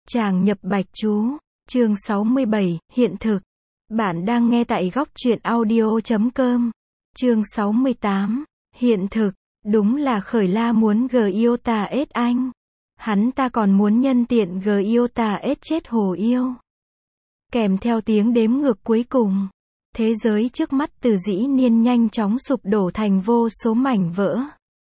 Tràng nhập bạch chú, chương 67, hiện thực. Bạn đang nghe tại góc truyện audio.com. Chương 68, hiện thực. Đúng là Khởi La muốn Giota ết anh. Hắn ta còn muốn nhân tiện Giota ết chết Hồ Yêu. Kèm theo tiếng đếm ngược cuối cùng, thế giới trước mắt Từ Dĩ Niên nhanh chóng sụp đổ thành vô số mảnh vỡ.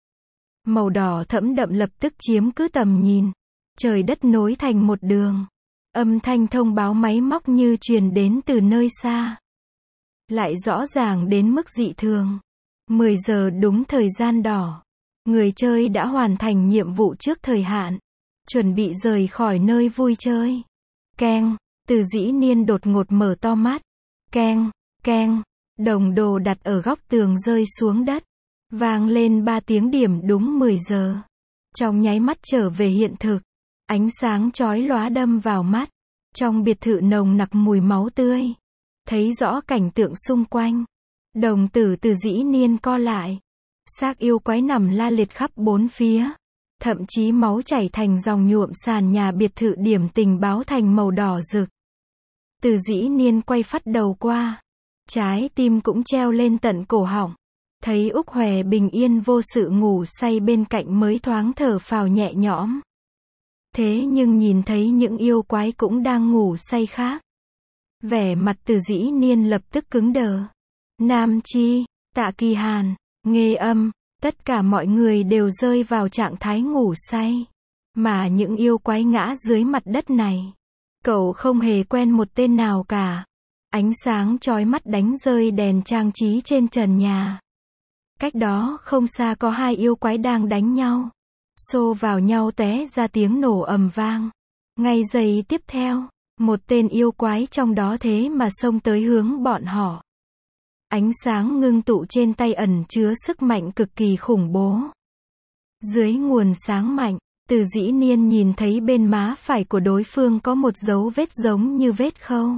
Màu đỏ thẫm đậm lập tức chiếm cứ tầm nhìn. Trời đất nối thành một đường. Âm thanh thông báo máy móc như truyền đến từ nơi xa. Lại rõ ràng đến mức dị thường. 10 giờ đúng thời gian đỏ. Người chơi đã hoàn thành nhiệm vụ trước thời hạn. Chuẩn bị rời khỏi nơi vui chơi. Keng, Từ Dĩ Niên đột ngột mở to mắt. Keng, keng, đồng đồ đặt ở góc tường rơi xuống đất. Vang lên 3 tiếng điểm đúng 10 giờ. Trong nháy mắt trở về hiện thực. Ánh sáng chói lóa đâm vào mắt. Trong biệt thự nồng nặc mùi máu tươi. Thấy rõ cảnh tượng xung quanh. Đồng tử Từ Dĩ Niên co lại. Xác yêu quái nằm la liệt khắp bốn phía. Thậm chí máu chảy thành dòng nhuộm sàn nhà biệt thự điểm tình báo thành màu đỏ rực. Từ Dĩ Niên quay phắt đầu qua. Trái tim cũng treo lên tận cổ họng. Thấy Úc Hòe bình yên vô sự ngủ say bên cạnh mới thoáng thở phào nhẹ nhõm. Thế nhưng nhìn thấy những yêu quái cũng đang ngủ say khác. Vẻ mặt Từ Dĩ Niên lập tức cứng đờ. Nam Chi, Tạ Kỳ Hàn, Nghê Âm, tất cả mọi người đều rơi vào trạng thái ngủ say. Mà những yêu quái ngã dưới mặt đất này, cậu không hề quen một tên nào cả. Ánh sáng chói mắt đánh rơi đèn trang trí trên trần nhà. Cách đó không xa có hai yêu quái đang đánh nhau. Xô vào nhau tóe ra tiếng nổ ầm vang. Ngay giây tiếp theo, một tên yêu quái trong đó thế mà xông tới hướng bọn họ. Ánh sáng ngưng tụ trên tay ẩn chứa sức mạnh cực kỳ khủng bố. Dưới nguồn sáng mạnh, Từ Dĩ Niên nhìn thấy bên má phải của đối phương có một dấu vết giống như vết khâu.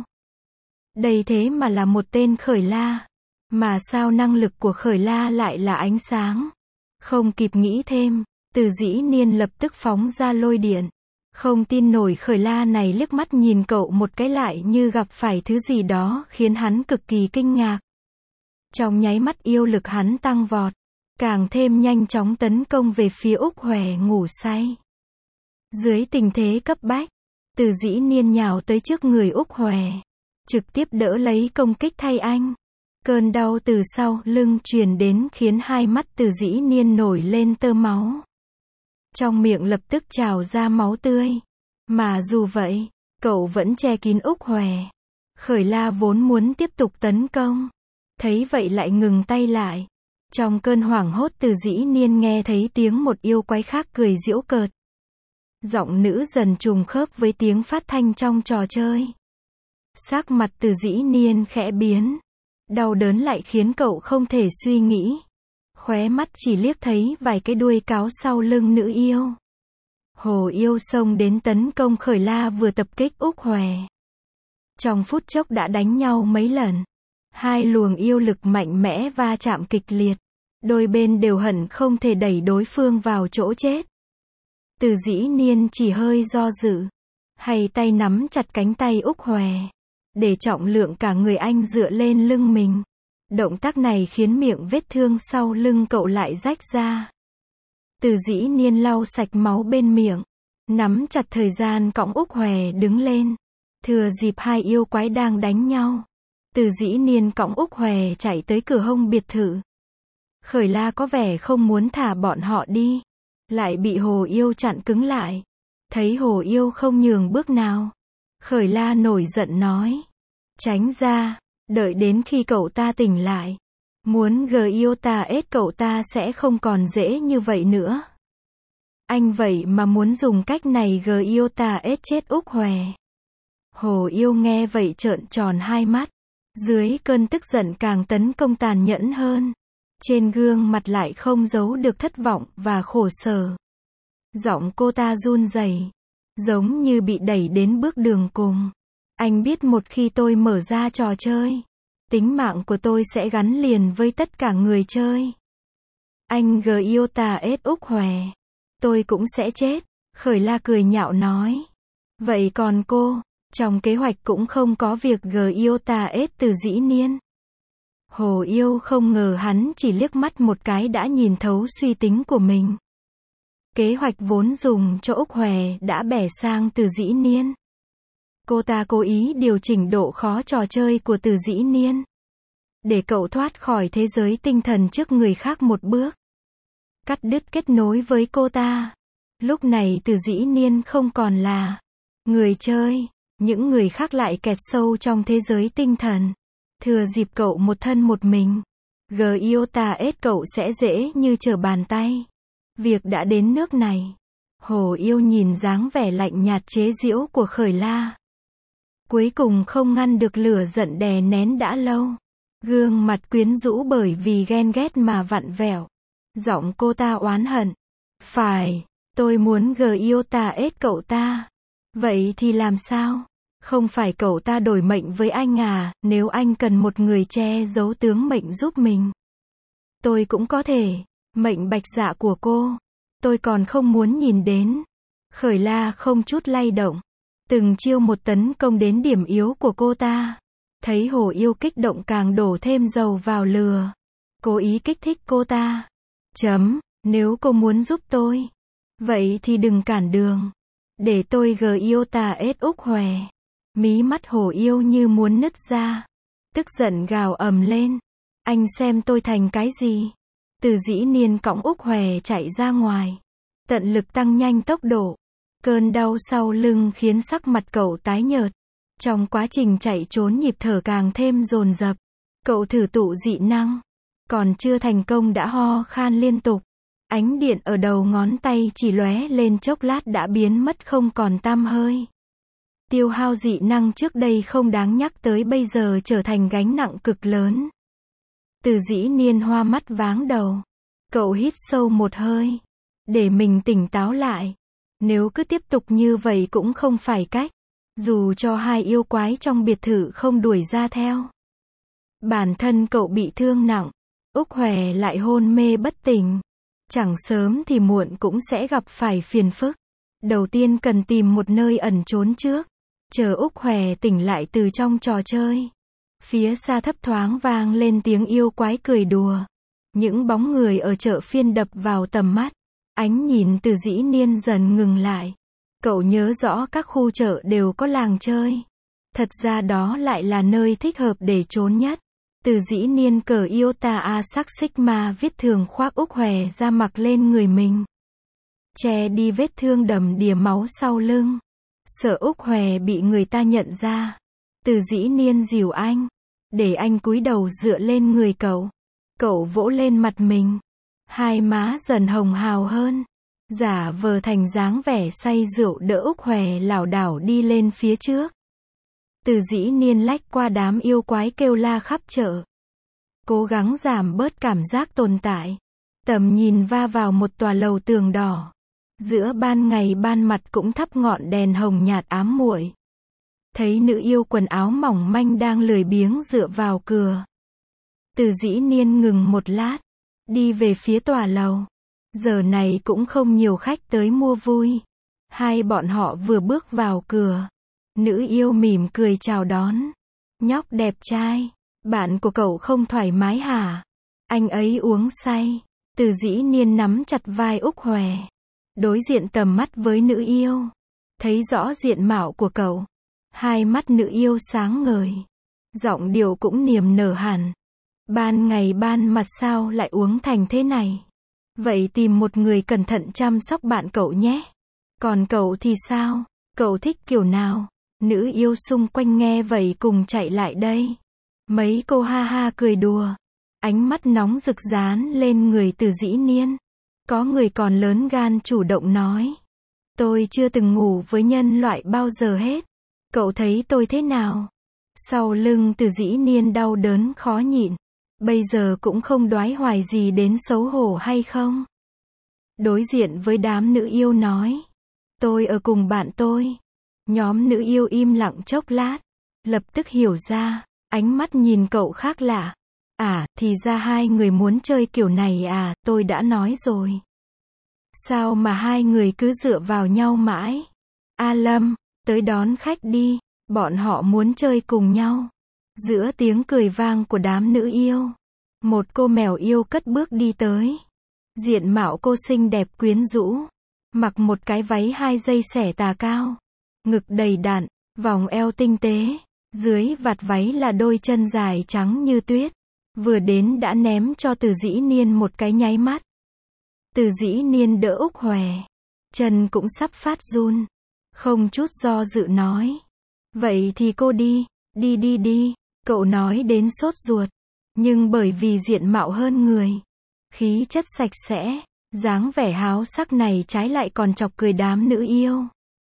Đây thế mà là một tên Khởi La. Mà sao năng lực của Khởi La lại là ánh sáng? Không kịp nghĩ thêm, Từ Dĩ Niên lập tức phóng ra lôi điện. Không tin nổi Khởi La này liếc mắt nhìn cậu một cái lại như gặp phải thứ gì đó khiến hắn cực kỳ kinh ngạc. Trong nháy mắt yêu lực hắn tăng vọt, càng thêm nhanh chóng tấn công về phía Úc Hòe ngủ say. Dưới tình thế cấp bách, Từ Dĩ Niên nhào tới trước người Úc Hòe, trực tiếp đỡ lấy công kích thay anh. Cơn đau từ sau lưng truyền đến khiến hai mắt Từ Dĩ Niên nổi lên tơ máu. Trong miệng lập tức trào ra máu tươi. Mà dù vậy, cậu vẫn che kín Úc Hòe. Khởi La vốn muốn tiếp tục tấn công. Thấy vậy lại ngừng tay lại. Trong cơn hoảng hốt Từ Dĩ Niên nghe thấy tiếng một yêu quái khác cười giễu cợt. Giọng nữ dần trùng khớp với tiếng phát thanh trong trò chơi. Sắc mặt Từ Dĩ Niên khẽ biến. Đau đớn lại khiến cậu không thể suy nghĩ. Khóe mắt chỉ liếc thấy vài cái đuôi cáo sau lưng nữ yêu. Hồ Yêu xông đến tấn công Khởi La vừa tập kích Úc Hòe. Trong phút chốc đã đánh nhau mấy lần. Hai luồng yêu lực mạnh mẽ va chạm kịch liệt. Đôi bên đều hận không thể đẩy đối phương vào chỗ chết. Từ Dĩ Niên chỉ hơi do dự. Hay tay nắm chặt cánh tay Úc Hòe. Để trọng lượng cả người anh dựa lên lưng mình. Động tác này khiến miệng vết thương sau lưng cậu lại rách ra. Từ Dĩ Niên lau sạch máu bên miệng. Nắm chặt thời gian cõng Úc Hòe đứng lên. Thừa dịp hai yêu quái đang đánh nhau. Từ Dĩ Niên cõng Úc Hòe chạy tới cửa hông biệt thự. Khởi La có vẻ không muốn thả bọn họ đi. Lại bị Hồ Yêu chặn cứng lại. Thấy Hồ Yêu không nhường bước nào. Khởi La nổi giận nói. Tránh ra, đợi đến khi cậu ta tỉnh lại. Muốn Giota ết cậu ta sẽ không còn dễ như vậy nữa. Anh vậy mà muốn dùng cách này Giota ết chết Úc Hòe. Hồ Yêu nghe vậy trợn tròn hai mắt. Dưới cơn tức giận càng tấn công tàn nhẫn hơn. Trên gương mặt lại không giấu được thất vọng và khổ sở. Giọng cô ta run rẩy, giống như bị đẩy đến bước đường cùng. Anh biết một khi tôi mở ra trò chơi, tính mạng của tôi sẽ gắn liền với tất cả người chơi. Anh Giota ết Úc Hòe, tôi cũng sẽ chết. Khởi La cười nhạo nói. Vậy còn cô, trong kế hoạch cũng không có việc Giota S từ dĩ niên. Hồ Yêu không ngờ hắn chỉ liếc mắt một cái đã nhìn thấu suy tính của mình. Kế hoạch vốn dùng cho Úc Hòe đã bẻ sang từ dĩ niên. Cô ta cố ý điều chỉnh độ khó trò chơi của từ dĩ niên, để cậu thoát khỏi thế giới tinh thần trước người khác một bước. Cắt đứt kết nối với cô ta. Lúc này từ dĩ niên không còn là người chơi, những người khác lại kẹt sâu trong thế giới tinh thần. Thừa dịp cậu một thân một mình, Giota S cậu sẽ dễ như trở bàn tay. Việc đã đến nước này. Hồ Yêu nhìn dáng vẻ lạnh nhạt chế giễu của Khởi La. Cuối cùng không ngăn được lửa giận đè nén đã lâu. Gương mặt quyến rũ bởi vì ghen ghét mà vặn vẹo. Giọng cô ta oán hận. Phải, tôi muốn Giota S cậu ta. Vậy thì làm sao? Không phải cậu ta đổi mệnh với anh à, nếu anh cần một người che giấu tướng mệnh giúp mình. Tôi cũng có thể. Mệnh bạch dạ của cô, tôi còn không muốn nhìn đến. Khởi La không chút lay động. Từng chiêu một tấn công đến điểm yếu của cô ta. Thấy Hồ Yêu kích động càng đổ thêm dầu vào lửa. Cố ý kích thích cô ta. Nếu cô muốn giúp tôi, vậy thì đừng cản đường. Để tôi Giota S Úc Hòe. Mí mắt Hồ Yêu như muốn nứt ra. Tức giận gào ầm lên. Anh xem tôi thành cái gì? Từ dĩ niên cõng Úc Hòe chạy ra ngoài. Tận lực tăng nhanh tốc độ. Cơn đau sau lưng khiến sắc mặt cậu tái nhợt. Trong quá trình chạy trốn nhịp thở càng thêm dồn dập. Cậu thử tụ dị năng. Còn chưa thành công đã ho khan liên tục. Ánh điện ở đầu ngón tay chỉ lóe lên chốc lát đã biến mất không còn tăm hơi. Tiêu hao dị năng trước đây không đáng nhắc tới bây giờ trở thành gánh nặng cực lớn. Từ dĩ niên hoa mắt váng đầu. Cậu hít sâu một hơi. Để mình tỉnh táo lại. Nếu cứ tiếp tục như vậy cũng không phải cách. Dù cho hai yêu quái trong biệt thự không đuổi ra theo. Bản thân cậu bị thương nặng. Úc Hòe lại hôn mê bất tỉnh. Chẳng sớm thì muộn cũng sẽ gặp phải phiền phức. Đầu tiên cần tìm một nơi ẩn trốn trước. Chờ Úc Hòe tỉnh lại từ trong trò chơi. Phía xa thấp thoáng vang lên tiếng yêu quái cười đùa. Những bóng người ở chợ phiên đập vào tầm mắt. Ánh nhìn từ dĩ niên dần ngừng lại. Cậu nhớ rõ các khu chợ đều có làng chơi. Thật ra đó lại là nơi thích hợp để trốn nhất. Từ dĩ niên cờ Iota A sắc Sigma viết thường khoác Úc Hòe ra mặc lên người mình. Che đi vết thương đầm đìa máu sau lưng. Sợ Úc Hòe bị người ta nhận ra. Từ dĩ niên dìu anh. Để anh cúi đầu dựa lên người cậu. Cậu vỗ lên mặt mình. Hai má dần hồng hào hơn. Giả vờ thành dáng vẻ say rượu đỡ Úc Hòe lảo đảo đi lên phía trước. Từ dĩ niên lách qua đám yêu quái kêu la khắp chợ. Cố gắng giảm bớt cảm giác tồn tại. Tầm nhìn va vào một tòa lầu tường đỏ. Giữa ban ngày ban mặt cũng thắp ngọn đèn hồng nhạt ám muội. Thấy nữ yêu quần áo mỏng manh đang lười biếng dựa vào cửa. Từ dĩ niên ngừng một lát. Đi về phía tòa lầu. Giờ này cũng không nhiều khách tới mua vui. Hai bọn họ vừa bước vào cửa. Nữ yêu mỉm cười chào đón. Nhóc đẹp trai. Bạn của cậu không thoải mái hả? Anh ấy uống say. Từ dĩ niên nắm chặt vai Úc Hòe. Đối diện tầm mắt với nữ yêu. Thấy rõ diện mạo của cậu. Hai mắt nữ yêu sáng ngời. Giọng điệu cũng niềm nở hẳn. Ban ngày ban mặt sao lại uống thành thế này? Vậy tìm một người cẩn thận chăm sóc bạn cậu nhé. Còn cậu thì sao? Cậu thích kiểu nào? Nữ yêu xung quanh nghe vậy cùng chạy lại đây. Mấy cô ha ha cười đùa. Ánh mắt nóng rực dán lên người từ dĩ niên. Có người còn lớn gan chủ động nói. Tôi chưa từng ngủ với nhân loại bao giờ hết. Cậu thấy tôi thế nào? Sau lưng từ dĩ niên đau đớn khó nhịn. Bây giờ cũng không đoái hoài gì đến xấu hổ hay không? Đối diện với đám nữ yêu nói. Tôi ở cùng bạn tôi. Nhóm nữ yêu im lặng chốc lát. Lập tức hiểu ra. Ánh mắt nhìn cậu khác lạ. À, thì ra hai người muốn chơi kiểu này à, tôi đã nói rồi. Sao mà hai người cứ dựa vào nhau mãi? A Lâm, Tới đón khách đi, bọn họ muốn chơi cùng nhau. Giữa tiếng cười vang của đám nữ yêu, một cô mèo yêu cất bước đi tới. Diện mạo cô xinh đẹp quyến rũ, mặc một cái váy 2 dây xẻ tà cao, ngực đầy đặn, vòng eo tinh tế, dưới vạt váy là đôi chân dài trắng như tuyết. Vừa đến đã ném cho Từ Dĩ Niên một cái nháy mắt. Từ Dĩ Niên đỡ Úc Hòe, chân cũng sắp phát run, không chút do dự nói: "Vậy thì cô đi, đi. Cậu nói đến sốt ruột, nhưng bởi vì diện mạo hơn người, khí chất sạch sẽ, dáng vẻ háo sắc này trái lại còn chọc cười đám nữ yêu.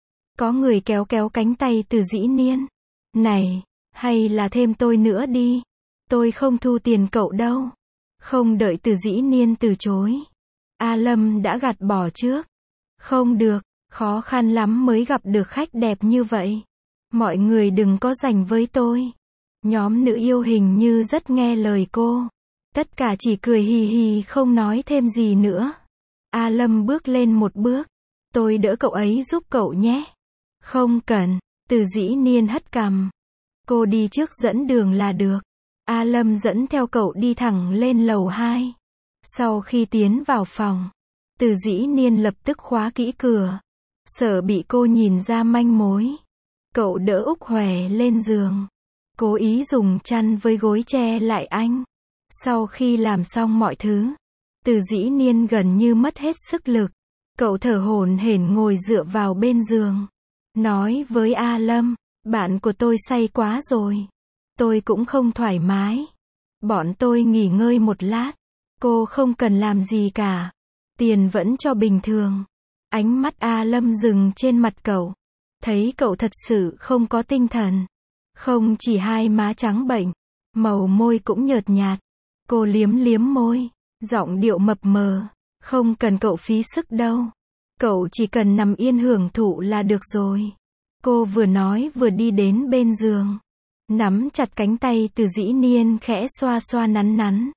Có người kéo cánh tay Từ Dĩ Niên. "Này, hay là thêm tôi nữa đi. Tôi không thu tiền cậu đâu." Không đợi Từ Dĩ Niên từ chối, A Lâm đã gạt bỏ trước. "Không được, khó khăn lắm mới gặp được khách đẹp như vậy. Mọi người đừng có giành với tôi." Nhóm nữ yêu hình như rất nghe lời cô. Tất cả chỉ cười hì hì không nói thêm gì nữa. A Lâm bước lên một bước. "Tôi đỡ cậu ấy giúp cậu nhé." "Không cần." Từ Dĩ Niên hất cằm. "Cô đi trước dẫn đường là được." A Lâm dẫn theo cậu đi thẳng lên lầu 2. Sau khi tiến vào phòng, Từ Dĩ Niên lập tức khóa kỹ cửa, sợ bị cô nhìn ra manh mối. Cậu đỡ Úc Hòe lên giường, cố ý dùng chăn với gối che lại anh. Sau khi làm xong mọi thứ, Từ Dĩ Niên gần như mất hết sức lực. Cậu thở hổn hển ngồi dựa vào bên giường, nói với A Lâm: "Bạn của tôi say quá rồi. Tôi cũng không thoải mái. Bọn tôi nghỉ ngơi một lát. Cô không cần làm gì cả. Tiền vẫn cho bình thường." Ánh mắt A Lâm dừng trên mặt cậu. Thấy cậu thật sự không có tinh thần. Không chỉ hai má trắng bệch, màu môi cũng nhợt nhạt. Cô liếm liếm môi, giọng điệu mập mờ: "Không cần cậu phí sức đâu. Cậu chỉ cần nằm yên hưởng thụ là được rồi." Cô vừa nói vừa đi đến bên giường, nắm chặt cánh tay Từ Dĩ Niên khẽ xoa xoa nắn nắn.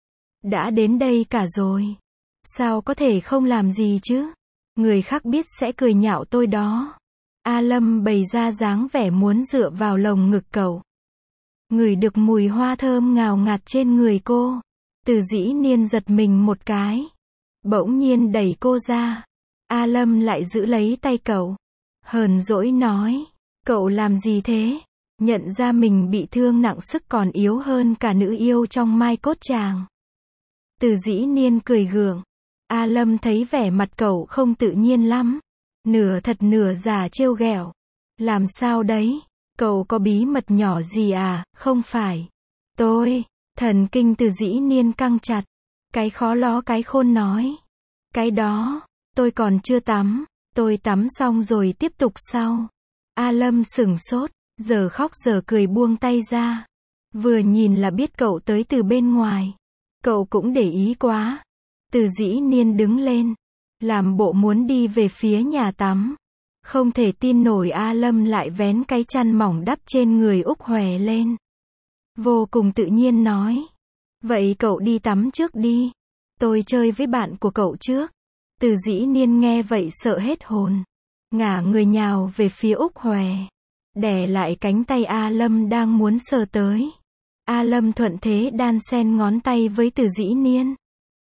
"Đã đến đây cả rồi, sao có thể không làm gì chứ? Người khác biết sẽ cười nhạo tôi đó." A Lâm bày ra dáng vẻ muốn dựa vào lồng ngực cậu. Ngửi được mùi hoa thơm ngào ngạt trên người cô, Từ Dĩ Niên giật mình một cái, bỗng nhiên đẩy cô ra. A Lâm lại giữ lấy tay cậu, hờn dỗi nói: "Cậu làm gì thế?" Nhận ra mình bị thương nặng sức còn yếu hơn cả nữ yêu trong Mai Cốt Tràng. Từ Dĩ Niên cười gượng. A Lâm thấy vẻ mặt cậu không tự nhiên lắm, nửa thật nửa giả trêu ghẹo. "Làm sao đấy? Cậu có bí mật nhỏ gì à?" "Không phải. Tôi..." Thần kinh Từ Dĩ Niên căng chặt. Cái khó ló cái khôn nói: "Cái đó, tôi còn chưa tắm. Tôi tắm xong rồi tiếp tục sau." A Lâm sửng sốt, giờ khóc giờ cười buông tay ra. Vừa nhìn là biết cậu tới từ bên ngoài. Cậu cũng để ý quá. Từ Dĩ Niên đứng lên, làm bộ muốn đi về phía nhà tắm. Không thể tin nổi A Lâm lại vén cái chăn mỏng đắp trên người Úc Hòe lên. Vô cùng tự nhiên nói: "Vậy cậu đi tắm trước đi. Tôi chơi với bạn của cậu trước." Từ Dĩ Niên nghe vậy sợ hết hồn, ngả người nhào về phía Úc Hòe, đè lại cánh tay A Lâm đang muốn sờ tới. A Lâm thuận thế đan xen ngón tay với Từ Dĩ Niên.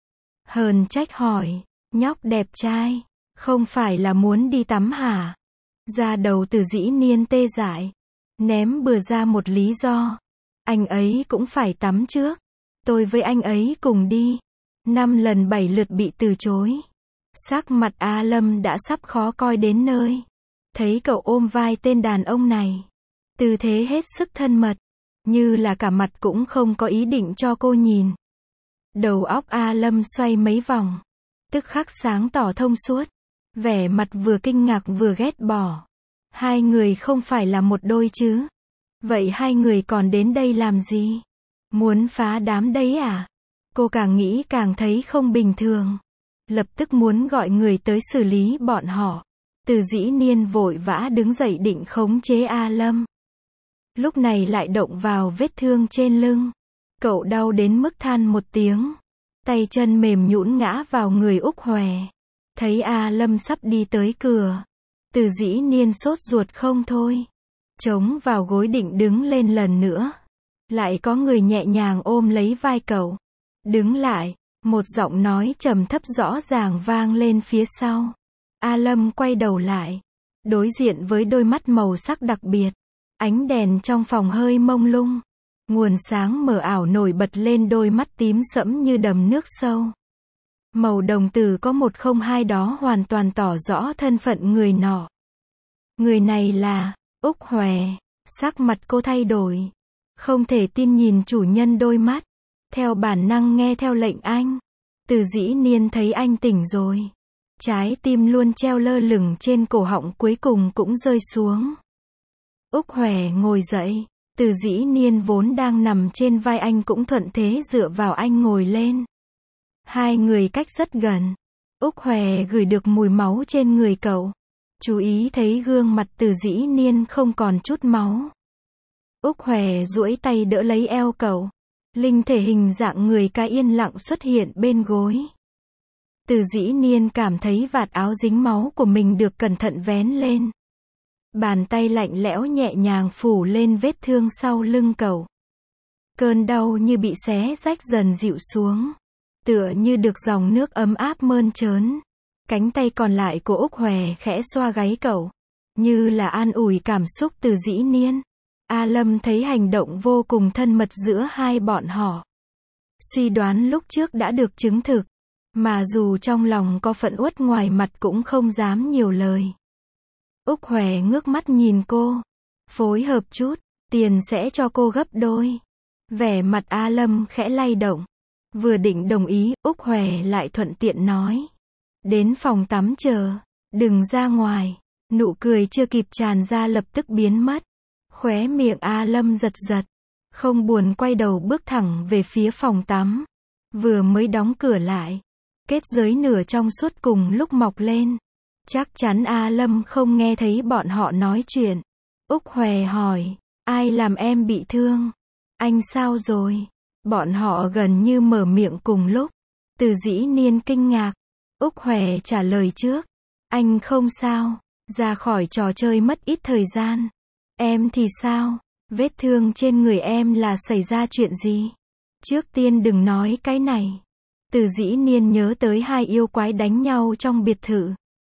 Hờn trách hỏi: "Nhóc đẹp trai, không phải là muốn đi tắm hả?" Da đầu Từ Dĩ Niên tê dại, ném bừa ra một lý do: "Anh ấy cũng phải tắm trước. Tôi với anh ấy cùng đi." 5 lần 7 lượt bị từ chối. Sắc mặt A Lâm đã sắp khó coi đến nơi. Thấy cậu ôm vai tên đàn ông này, tư thế hết sức thân mật, như là cả mặt cũng không có ý định cho cô nhìn. Đầu óc A Lâm xoay mấy vòng, tức khắc sáng tỏ thông suốt, vẻ mặt vừa kinh ngạc vừa ghét bỏ. Hai người không phải là một đôi chứ? Vậy hai người còn đến đây làm gì? Muốn phá đám đấy à? Cô càng nghĩ càng thấy không bình thường, lập tức muốn gọi người tới xử lý bọn họ. Từ Dĩ Niên vội vã đứng dậy định khống chế A Lâm. Lúc này lại động vào vết thương trên lưng. Cậu đau đến mức than một tiếng, tay chân mềm nhũn ngã vào người Úc Hòe. Thấy A Lâm sắp đi tới cửa, Từ Dĩ Niên sốt ruột không thôi. Chống vào gối định đứng lên lần nữa. Lại có người nhẹ nhàng ôm lấy vai cậu. Đứng lại, một giọng nói trầm thấp rõ ràng vang lên phía sau. A Lâm quay đầu lại. Đối diện với đôi mắt màu sắc đặc biệt. Ánh đèn trong phòng hơi mông lung. Nguồn sáng mờ ảo nổi bật lên đôi mắt tím sẫm như đầm nước sâu. Màu đồng tử có 102 đó hoàn toàn tỏ rõ thân phận người nọ. Người này là Úc Hòe. Sắc mặt cô thay đổi. Không thể tin nhìn chủ nhân đôi mắt. Theo bản năng nghe theo lệnh anh. Từ Dĩ Niên thấy anh tỉnh rồi. Trái tim luôn treo lơ lửng trên cổ họng cuối cùng cũng rơi xuống. Úc Hòe ngồi dậy. Từ Dĩ Niên vốn đang nằm trên vai anh cũng thuận thế dựa vào anh ngồi lên. Hai người cách rất gần. Úc Hòe ngửi được mùi máu trên người cậu. Chú ý thấy gương mặt Từ Dĩ Niên không còn chút máu. Úc Hòe duỗi tay đỡ lấy eo cậu. Linh thể hình dạng người ca yên lặng xuất hiện bên gối. Từ Dĩ Niên cảm thấy vạt áo dính máu của mình được cẩn thận vén lên. Bàn tay lạnh lẽo nhẹ nhàng phủ lên vết thương sau lưng cậu. Cơn đau như bị xé rách dần dịu xuống. Tựa như được dòng nước ấm áp mơn trớn. Cánh tay còn lại của Úc Hòe khẽ xoa gáy cậu. Như là an ủi cảm xúc Từ Dĩ Niên. A Lâm thấy hành động vô cùng thân mật giữa hai bọn họ. Suy đoán lúc trước đã được chứng thực. Mà dù trong lòng có phẫn uất ngoài mặt cũng không dám nhiều lời. Úc Hòe ngước mắt nhìn cô. Phối hợp chút, tiền sẽ cho cô gấp đôi. Vẻ mặt A Lâm khẽ lay động. Vừa định đồng ý, Úc Hòe lại thuận tiện nói. Đến phòng tắm chờ, đừng ra ngoài. Nụ cười chưa kịp tràn ra lập tức biến mất. Khóe miệng A Lâm giật giật. Không buồn quay đầu bước thẳng về phía phòng tắm. Vừa mới đóng cửa lại. Kết giới nửa trong suốt cùng lúc mọc lên. Chắc chắn A Lâm không nghe thấy bọn họ nói chuyện. Úc Hòe hỏi. Ai làm em bị thương? Anh sao rồi? Bọn họ gần như mở miệng cùng lúc. Từ Dĩ Niên kinh ngạc. Úc Hòe trả lời trước. Anh không sao. Ra khỏi trò chơi mất ít thời gian. Em thì sao? Vết thương trên người em là xảy ra chuyện gì? Trước tiên đừng nói cái này. Từ Dĩ Niên nhớ tới hai yêu quái đánh nhau trong biệt thự.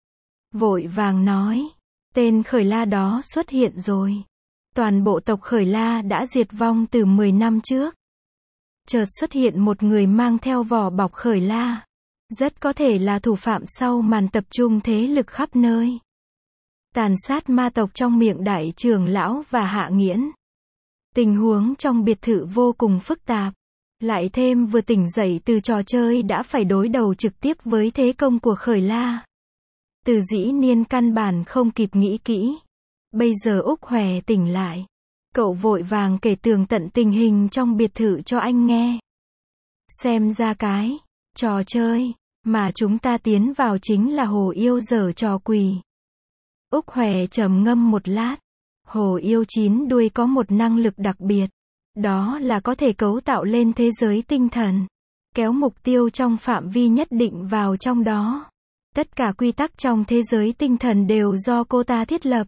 Vội vàng nói. Tên Khởi La đó xuất hiện rồi. Toàn bộ tộc Khởi La đã diệt vong từ 10 năm trước. Chợt xuất hiện một người mang theo vỏ bọc Khởi La. Rất có thể là thủ phạm sau màn tập trung thế lực khắp nơi. Tàn sát ma tộc trong miệng đại trưởng lão và Hạ Nghiễn. Tình huống trong biệt thự vô cùng phức tạp. Lại thêm vừa tỉnh dậy từ trò chơi đã phải đối đầu trực tiếp với thế công của Khởi La. Từ Dĩ Niên căn bản không kịp nghĩ kỹ. Bây giờ Úc Hòe tỉnh lại. Cậu vội vàng kể tường tận tình hình trong biệt thự cho anh nghe. Xem ra cái trò chơi mà chúng ta tiến vào chính là hồ yêu giở trò quỷ. Úc Hòe trầm ngâm một lát. Hồ yêu 9 đuôi có một năng lực đặc biệt. Đó là có thể cấu tạo lên thế giới tinh thần. Kéo mục tiêu trong phạm vi nhất định vào trong đó. Tất cả quy tắc trong thế giới tinh thần đều do cô ta thiết lập.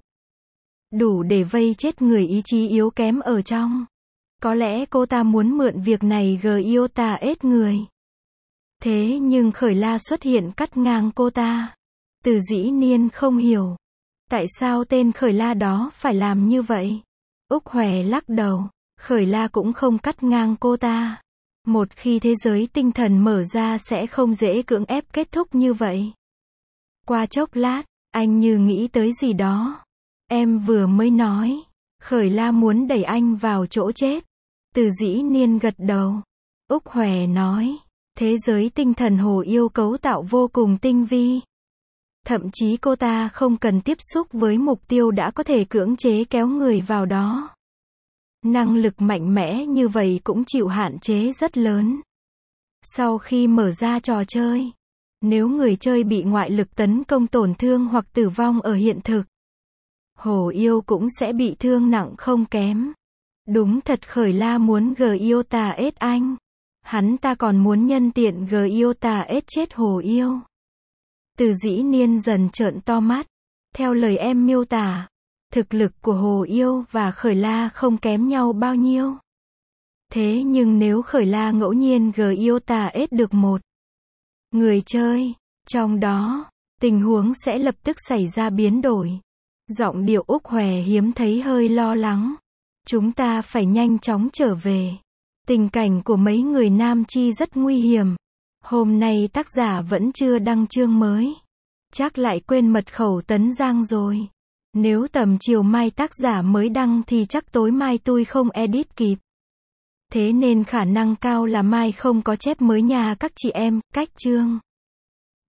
Đủ để vây chết người ý chí yếu kém ở trong. Có lẽ cô ta muốn mượn việc này Iota ết người. Thế nhưng Khởi La xuất hiện cắt ngang cô ta. Từ Dĩ Niên không hiểu. Tại sao tên Khởi La đó phải làm như vậy? Úc Hòe lắc đầu. Khởi La cũng không cắt ngang cô ta. Một khi thế giới tinh thần mở ra sẽ không dễ cưỡng ép kết thúc như vậy. Qua chốc lát, anh như nghĩ tới gì đó. Em vừa mới nói. Khởi La muốn đẩy anh vào chỗ chết. Từ Dĩ Niên gật đầu. Úc Hòe nói. Thế giới tinh thần hồ yêu cấu tạo vô cùng tinh vi. Thậm chí cô ta không cần tiếp xúc với mục tiêu đã có thể cưỡng chế kéo người vào đó. Năng lực mạnh mẽ như vậy cũng chịu hạn chế rất lớn. Sau khi mở ra trò chơi, nếu người chơi bị ngoại lực tấn công tổn thương hoặc tử vong ở hiện thực, hồ yêu cũng sẽ bị thương nặng không kém. Đúng thật Khởi La muốn Iota ết anh. Hắn ta còn muốn nhân tiện Iota ết chết hồ yêu. Từ Dĩ Niên dần trợn to mắt. Theo lời em miêu tả, thực lực của Hồ Yêu và Khởi La không kém nhau bao nhiêu. Thế nhưng nếu Khởi La ngẫu nhiên Iota ết được một người chơi, trong đó, tình huống sẽ lập tức xảy ra biến đổi. Giọng điệu Úc Hòe hiếm thấy hơi lo lắng. Chúng ta phải nhanh chóng trở về. Tình cảnh của mấy người nam chi rất nguy hiểm. Hôm nay tác giả vẫn chưa đăng chương mới. Chắc lại quên mật khẩu Tấn Giang rồi. Nếu tầm chiều mai tác giả mới đăng thì chắc tối mai tôi không edit kịp. Thế nên khả năng cao là mai không có chép mới nha các chị em, cách chương.